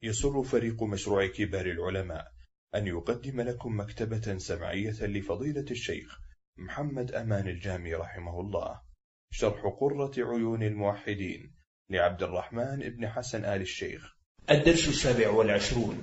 يسر فريق مشروع كبار العلماء أن يقدم لكم مكتبة سمعية لفضيلة الشيخ محمد أمان الجامي رحمه الله، شرح قرة عيون الموحدين لعبد الرحمن بن حسن آل الشيخ. الدرس 27.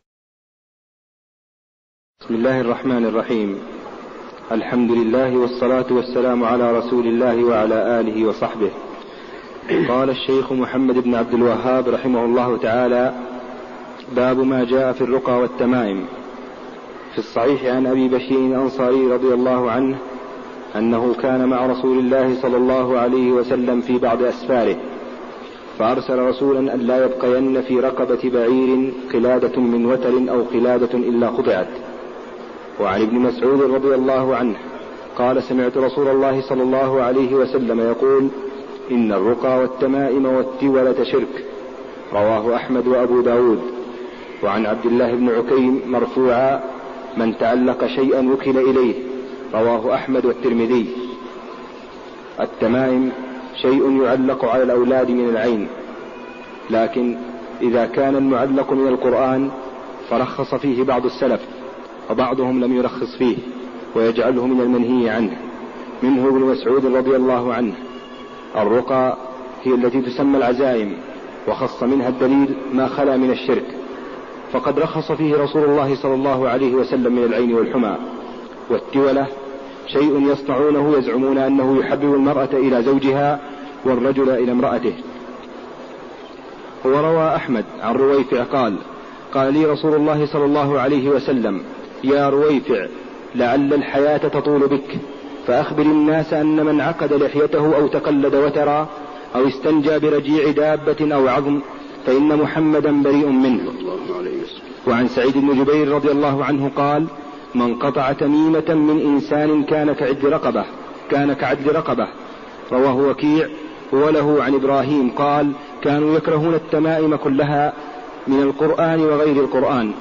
بسم الله الرحمن الرحيم. الحمد لله والصلاة والسلام على رسول الله وعلى آله وصحبه. قال الشيخ محمد بن عبد الوهاب رحمه الله تعالى: باب ما جاء في الرقى والتمائم. في الصحيح عن أبي بشير الأنصاري رضي الله عنه أنه كان مع رسول الله صلى الله عليه وسلم في بعض أسفاره، فأرسل رسولا أن لا يبقين في رقبة بعير قلادة من وتر أو قلادة إلا قطعت. وعن ابن مسعود رضي الله عنه قال: سمعت رسول الله صلى الله عليه وسلم يقول: إن الرقى والتمائم والتولة شرك. رواه أحمد وأبو داود. وعن عبد الله بن عكيم مرفوعا: من تعلق شيئا وكل إليه. رواه أحمد والترمذي. التمائم شيء يعلق على الأولاد من العين، لكن إذا كان المعلق من القرآن فرخص فيه بعض السلف، وبعضهم لم يرخص فيه ويجعله من المنهي عنه، منه ابن مسعود رضي الله عنه. الرقى هي التي تسمى العزائم، وخص منها الدليل ما خلا من الشرك، فقد رخص فيه رسول الله صلى الله عليه وسلم من العين والحمى. والتولة شيء يصنعونه يزعمون أنه يحبب المرأة إلى زوجها والرجل إلى امرأته. وروى أحمد عن رويفع قال لي رسول الله صلى الله عليه وسلم: يا رويفع، لعل الحياة تطول بك، فأخبر الناس أن من عقد لحيته أو تقلد وترا أو استنجى برجيع دابة أو عظم فإن محمدا بريء منه. وعن سعيد بن جبير رضي الله عنه قال: من قطع تميمة من إنسان كان كعدل رقبة. رواه وكيع. وله عن إبراهيم قال: كانوا يكرهون التمائم كلها من القرآن وغير القرآن.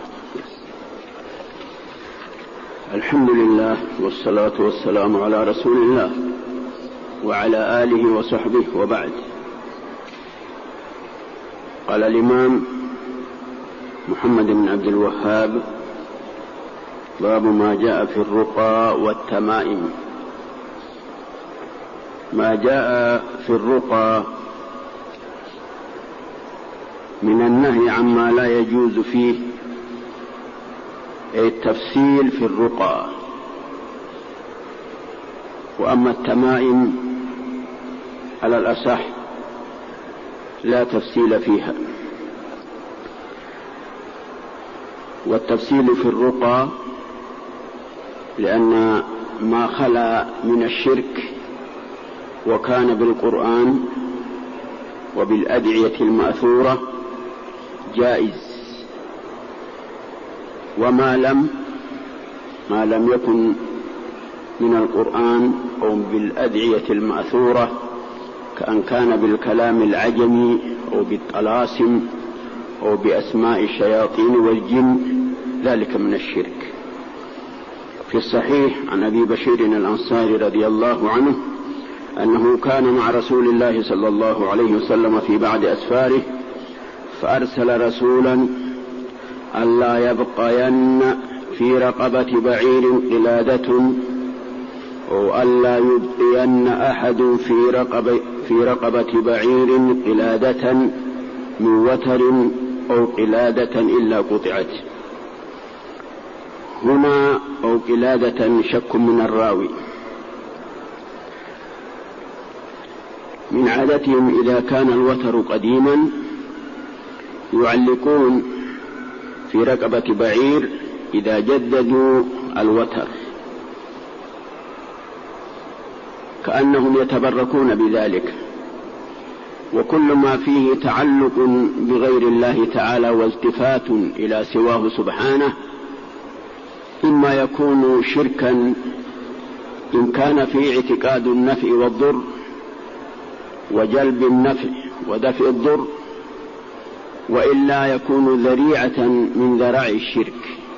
الحمد لله والصلاة والسلام على رسول الله وعلى آله وصحبه، وبعد. قال الإمام محمد بن عبد الوهاب: باب ما جاء في الرقى والتمائم. ما جاء في الرقى من النهي عما لا يجوز فيه، أي التفصيل في الرقى. وأما التمائم على الأصح لا تفصيل فيها. والتفصيل في الرقى لأن ما خلا من الشرك وكان بالقرآن وبالأدعية المأثورة جائز، وما لم يكن من القرآن أو بالأدعية المأثورة، كأن كان بالكلام العجمي أو بالطلاسم أو بأسماء الشياطين والجن، ذلك من الشرك. في الصحيح عن أبي بشير الأنصاري رضي الله عنه أنه كان مع رسول الله صلى الله عليه وسلم في بعض أسفاره، فأرسل رسولا ألا يبقين في رقبة بعير قلادة، أو ألا يبقين أحد في رقبة بعير قلادة من وتر أو قلادة إلا قطعت. هنا أو قلادة شك من الراوي. من عادتهم إذا كان الوتر قديما يعلقون في رقبة بعير إذا جددوا الوتر، كأنهم يتبركون بذلك. وكل ما فيه تعلق بغير الله تعالى والتفات إلى سواه سبحانه إما يكون شركا إن كان فيه اعتقاد النفع والضر وجلب النفع ودفع الضر، وإلا يكون ذريعة من ذرائع الشرك.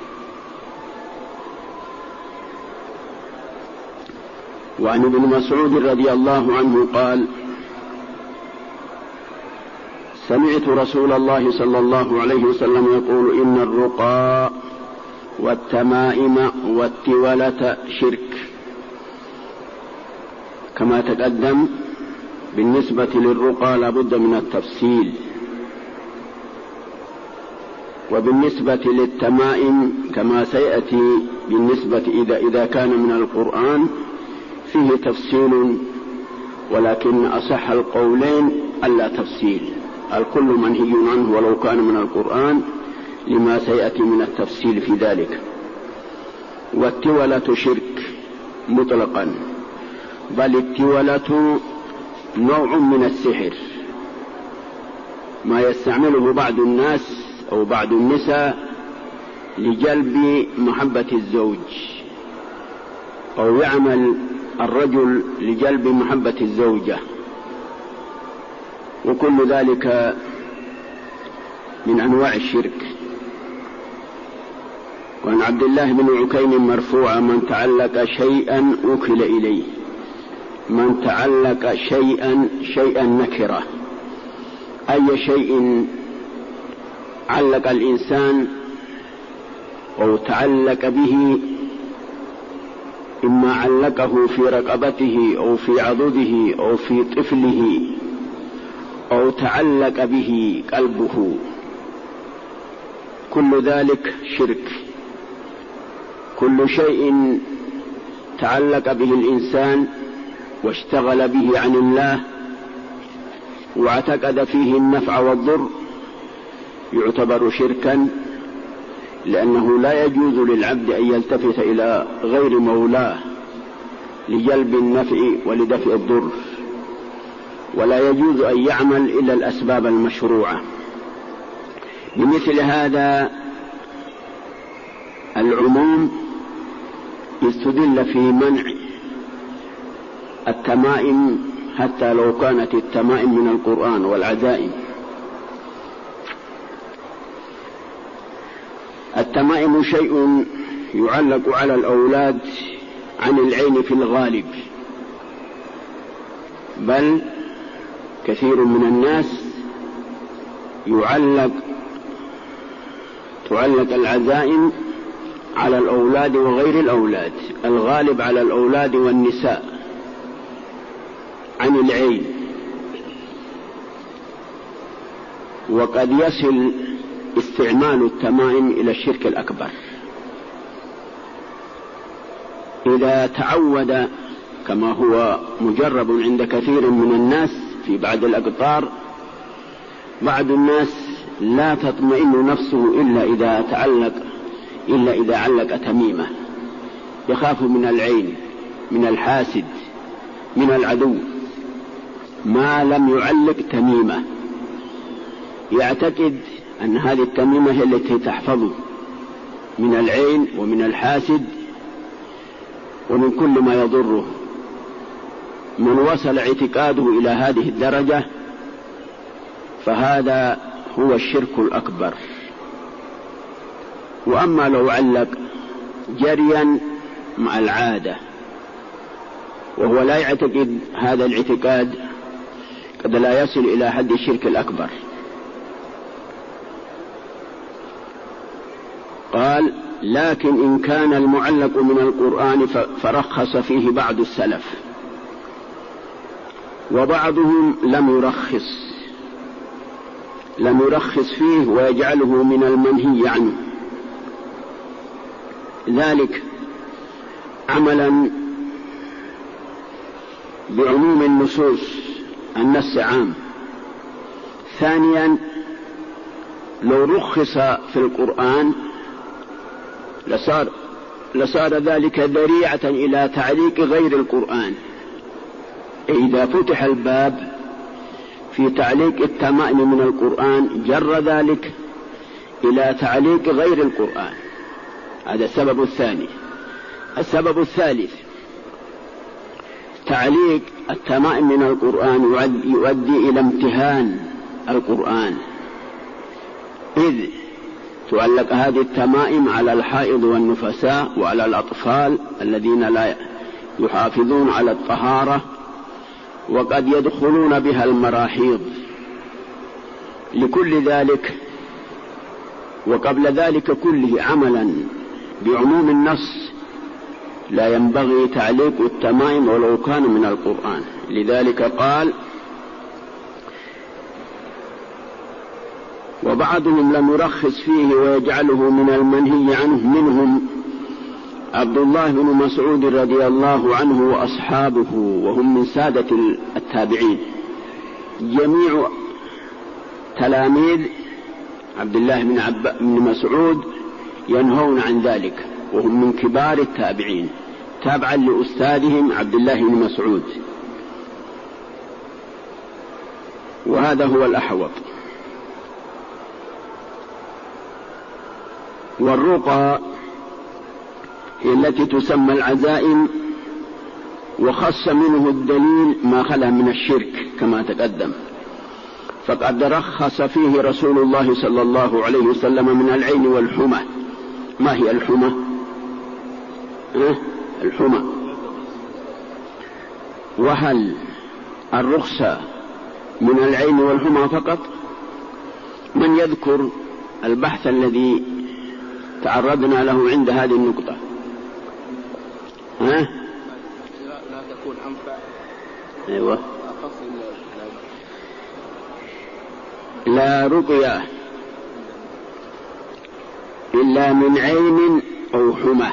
وعن ابن مسعود رضي الله عنه قال: سمعت رسول الله صلى الله عليه وسلم يقول إن الرقى والتمائم والتولة شرك. كما تقدم بالنسبة للرقى لا بد من التفصيل، وبالنسبة للتمائم كما سيأتي بالنسبة إذا كان من القرآن فيه تفصيل، ولكن أصح القولين ألا تفصيل، الكل منهي عنه ولو كان من القرآن لما سيأتي من التفصيل في ذلك. والتولة شرك مطلقا، بل التولة نوع من السحر، ما يستعمله بعض الناس أو بعض النساء لجلب محبة الزوج، أو يعمل الرجل لجلب محبة الزوجة، وكل ذلك من أنواع الشرك. وعن عبد الله بن عكيم مرفوعا: من تعلق شيئا وكل إليه. من تعلق شيئا نكرة، أي شيء علق الإنسان أو تعلق به، إما علقه في رقبته أو في عضده أو في طفله أو تعلق به قلبه، كل ذلك شرك. كل شيء تعلق به الإنسان واشتغل به عن الله واعتقد فيه النفع والضر يعتبر شركا، لأنه لا يجوز للعبد أن يلتفت إلى غير مولاه لجلب النفع ولدفع الضر، ولا يجوز أن يعمل إلا الأسباب المشروعة. بمثل هذا العموم يستدل في منع التمائم حتى لو كانت التمائم من القرآن والعزائم. التمائم شيء يعلق على الأولاد عن العين في الغالب، بل كثير من الناس تعلق العزائم على الأولاد وغير الأولاد، الغالب على الأولاد والنساء عن العين. وقد يصل استعمال التمائم إلى الشرك الأكبر إذا تعود، كما هو مجرب عند كثير من الناس في بعض الأقطار. بعض الناس لا تطمئن نفسه إلا إذا علق تميمة، يخاف من العين، من الحاسد، من العدو، ما لم يعلق تميمة، يعتقد أن هذه التميمة هي التي تحفظه من العين ومن الحاسد ومن كل ما يضره. من وصل اعتقاده إلى هذه الدرجة فهذا هو الشرك الأكبر. وأما لو علق جريا مع العادة وهو لا يعتقد هذا الاعتقاد، قد لا يصل إلى حد الشرك الأكبر. قال: لكن إن كان المعلق من القرآن فرخص فيه بعض السلف، وبعضهم لم يرخص فيه ويجعله من المنهي عنه، ذلك عملا بعموم النصوص، النص عام. ثانيا، لو رخص في القرآن لصار ذلك ذريعة إلى تعليق غير القرآن. إذا فتح الباب في تعليق التمائم من القرآن جر ذلك إلى تعليق غير القرآن. هذا السبب الثاني. السبب الثالث: تعليق التمائم من القرآن يؤدي إلى امتهان القرآن، إذ تعلق هذه التمائم على الحائض والنفساء وعلى الأطفال الذين لا يحافظون على الطهارة، وقد يدخلون بها المراحيض لكل ذلك وقبل ذلك كله عملا بعموم النص لا ينبغي تعليق التمائم ولو كان من القرآن. لذلك قال: وبعضهم لم يرخص فيه ويجعله من المنهي عنه، منهم عبد الله بن مسعود رضي الله عنه وأصحابه، وهم من سادة التابعين. جميع تلاميذ عبد الله بن مسعود ينهون عن ذلك، وهم من كبار التابعين تابعا لأستاذهم عبد الله بن مسعود، وهذا هو الأحوط. والرقى هي التي تسمى العزائم، وخص منه الدليل ما خلا من الشرك كما تقدم، فقد رخص فيه رسول الله صلى الله عليه وسلم من العين والحمى. ما هي الحمى؟ الحمى. وهل الرخصة من العين والحمى فقط؟ من يذكر البحث الذي تعرضنا له عند هذه النقطة؟ لا تكون أنفع. أيوة. لا رقية إلا من عين أو حمى.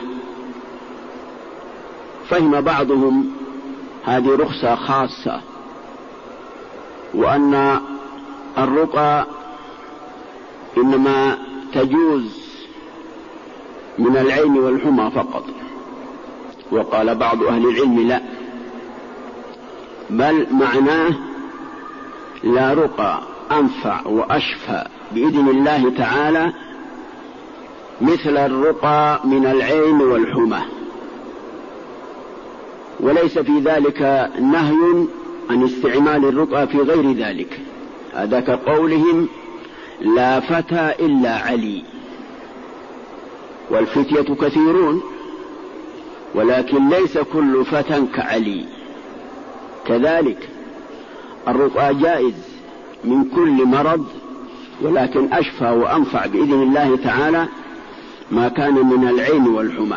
فهم بعضهم هذه رخصة خاصة، وأن الرقى إنما تجوز من العين والحمى فقط. وقال بعض أهل العلم لا، بل معناه لا رقى أنفع وأشفى بإذن الله تعالى مثل الرقى من العين والحمى، وليس في ذلك نهي عن استعمال الرقى في غير ذلك. هذا كقولهم: لا فتى إلا علي. والفتية كثيرون، ولكن ليس كل فتى كعلي. كذلك الرقى جائز من كل مرض، ولكن أشفى وأنفع بإذن الله تعالى ما كان من العين والحمى.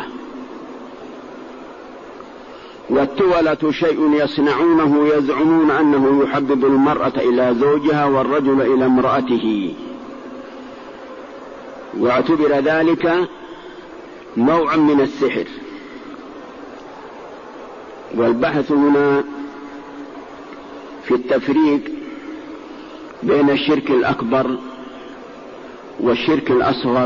والتولة شيء يصنعونه يزعمون أنه يحبب المرأة إلى زوجها والرجل إلى امرأته، واعتبر ذلك نوعا من السحر. والبحث هنا في التفريق بين الشرك الأكبر والشرك الأصغر،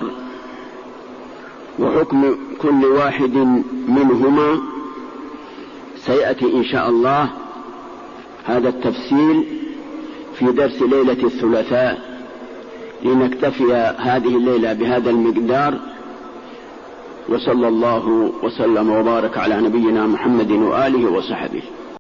وحكم كل واحد منهما سيأتي إن شاء الله هذا التفصيل في درس ليلة الثلاثاء، لنكتفي هذه الليلة بهذا المقدار. وصلى الله وسلم وبارك على نبينا محمد وآله وصحبه.